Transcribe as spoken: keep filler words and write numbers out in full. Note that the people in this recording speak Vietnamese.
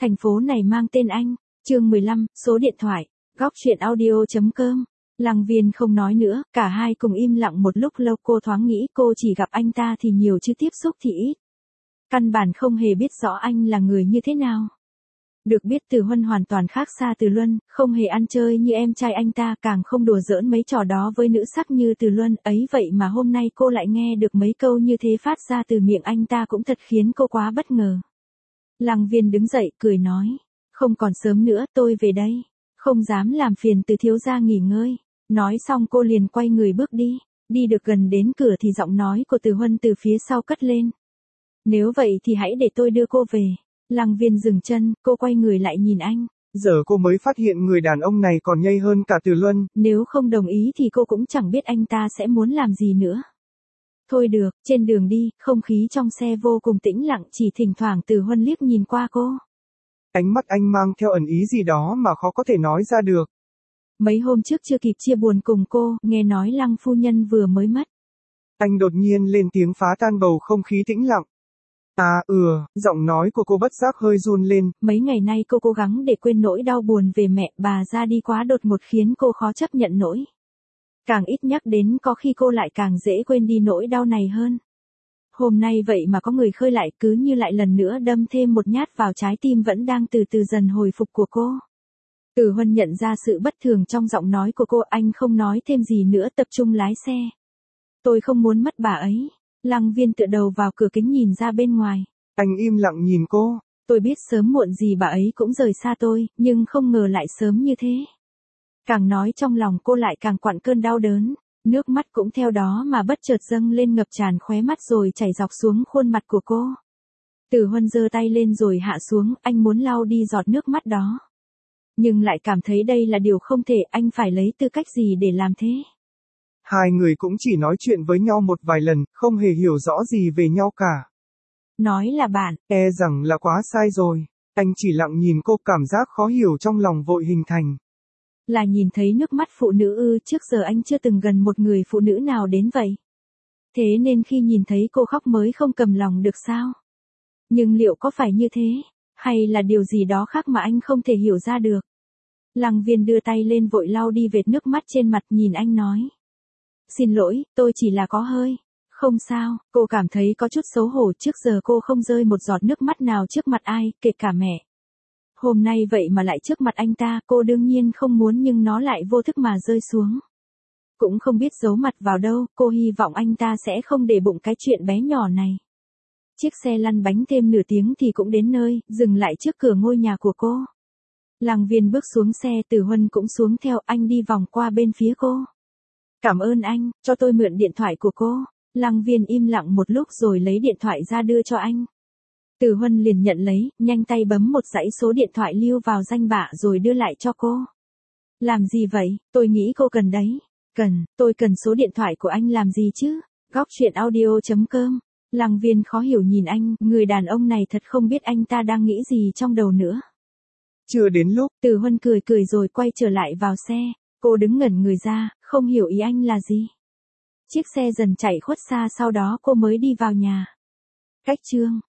Thành phố này mang tên anh. Chương mười lăm, số điện thoại. Góc truyện audio chấm com. Lăng Viên không nói nữa, cả hai cùng im lặng một lúc lâu. Cô thoáng nghĩ cô chỉ gặp anh ta thì nhiều chứ tiếp xúc thì ít. Căn bản không hề biết rõ anh là người như thế nào. Được biết Từ Huân hoàn toàn khác xa Từ Luân, không hề ăn chơi như em trai anh ta, càng không đùa giỡn mấy trò đó với nữ sắc như Từ Luân. Ấy vậy mà hôm nay cô lại nghe được mấy câu như thế phát ra từ miệng anh ta, cũng thật khiến cô quá bất ngờ. Lăng Viên đứng dậy cười nói, không còn sớm nữa, tôi về đây. Không dám làm phiền Từ thiếu gia nghỉ ngơi. Nói xong cô liền quay người bước đi. Đi được gần đến cửa thì giọng nói của Từ Huân từ phía sau cất lên. Nếu vậy thì hãy để tôi đưa cô về. Lăng Viên dừng chân, cô quay người lại nhìn anh. Giờ cô mới phát hiện người đàn ông này còn nhây hơn cả Từ Luân. Nếu không đồng ý thì cô cũng chẳng biết anh ta sẽ muốn làm gì nữa. Thôi được, trên đường đi, không khí trong xe vô cùng tĩnh lặng, chỉ thỉnh thoảng Từ Huân liếc nhìn qua cô. Ánh mắt anh mang theo ẩn ý gì đó mà khó có thể nói ra được. Mấy hôm trước chưa kịp chia buồn cùng cô, nghe nói Lăng phu nhân vừa mới mất. Anh đột nhiên lên tiếng phá tan bầu không khí tĩnh lặng. À, ừ, giọng nói của cô bất giác hơi run lên. Mấy ngày nay cô cố gắng để quên nỗi đau buồn về mẹ, bà ra đi quá đột ngột khiến cô khó chấp nhận nổi. Càng ít nhắc đến có khi cô lại càng dễ quên đi nỗi đau này hơn. Hôm nay vậy mà có người khơi lại, cứ như lại lần nữa đâm thêm một nhát vào trái tim vẫn đang từ từ dần hồi phục của cô. Từ Huân nhận ra sự bất thường trong giọng nói của cô, anh không nói thêm gì nữa, tập trung lái xe. Tôi không muốn mất bà ấy. Lăng Viên tựa đầu vào cửa kính nhìn ra bên ngoài. Anh im lặng nhìn cô. Tôi biết sớm muộn gì bà ấy cũng rời xa tôi, nhưng không ngờ lại sớm như thế. Càng nói trong lòng cô lại càng quặn cơn đau đớn, nước mắt cũng theo đó mà bất chợt dâng lên ngập tràn khóe mắt rồi chảy dọc xuống khuôn mặt của cô. Từ Huân giơ tay lên rồi hạ xuống, anh muốn lau đi giọt nước mắt đó. Nhưng lại cảm thấy đây là điều không thể, anh phải lấy tư cách gì để làm thế. Hai người cũng chỉ nói chuyện với nhau một vài lần, không hề hiểu rõ gì về nhau cả. Nói là bạn, e rằng là quá sai rồi. Anh chỉ lặng nhìn cô, cảm giác khó hiểu trong lòng vội hình thành. Là nhìn thấy nước mắt phụ nữ ư? Trước giờ anh chưa từng gần một người phụ nữ nào đến vậy. Thế nên khi nhìn thấy cô khóc mới không cầm lòng được sao? Nhưng liệu có phải như thế? Hay là điều gì đó khác mà anh không thể hiểu ra được? Lăng Viên đưa tay lên vội lau đi vệt nước mắt trên mặt, nhìn anh nói. Xin lỗi, tôi chỉ là có hơi. Không sao, cô cảm thấy có chút xấu hổ, trước giờ cô không rơi một giọt nước mắt nào trước mặt ai, kể cả mẹ. Hôm nay vậy mà lại trước mặt anh ta, cô đương nhiên không muốn nhưng nó lại vô thức mà rơi xuống. Cũng không biết giấu mặt vào đâu, cô hy vọng anh ta sẽ không để bụng cái chuyện bé nhỏ này. Chiếc xe lăn bánh thêm nửa tiếng thì cũng đến nơi, dừng lại trước cửa ngôi nhà của cô. Lăng Viên bước xuống xe, Từ Huân cũng xuống theo, anh đi vòng qua bên phía cô. Cảm ơn anh, cho tôi mượn điện thoại của cô. Lăng Viên im lặng một lúc rồi lấy điện thoại ra đưa cho anh. Từ Huân liền nhận lấy, nhanh tay bấm một dãy số điện thoại lưu vào danh bạ rồi đưa lại cho cô. Làm gì vậy? Tôi nghĩ cô cần đấy. Cần, tôi cần số điện thoại của anh làm gì chứ? Góc truyện audio chấm com. Lăng Viên khó hiểu nhìn anh, người đàn ông này thật không biết anh ta đang nghĩ gì trong đầu nữa. Chưa đến lúc. Từ Huân cười cười rồi quay trở lại vào xe. Cô đứng ngẩn người ra, không hiểu ý anh là gì. Chiếc xe dần chạy khuất xa, sau đó cô mới đi vào nhà. Cách chương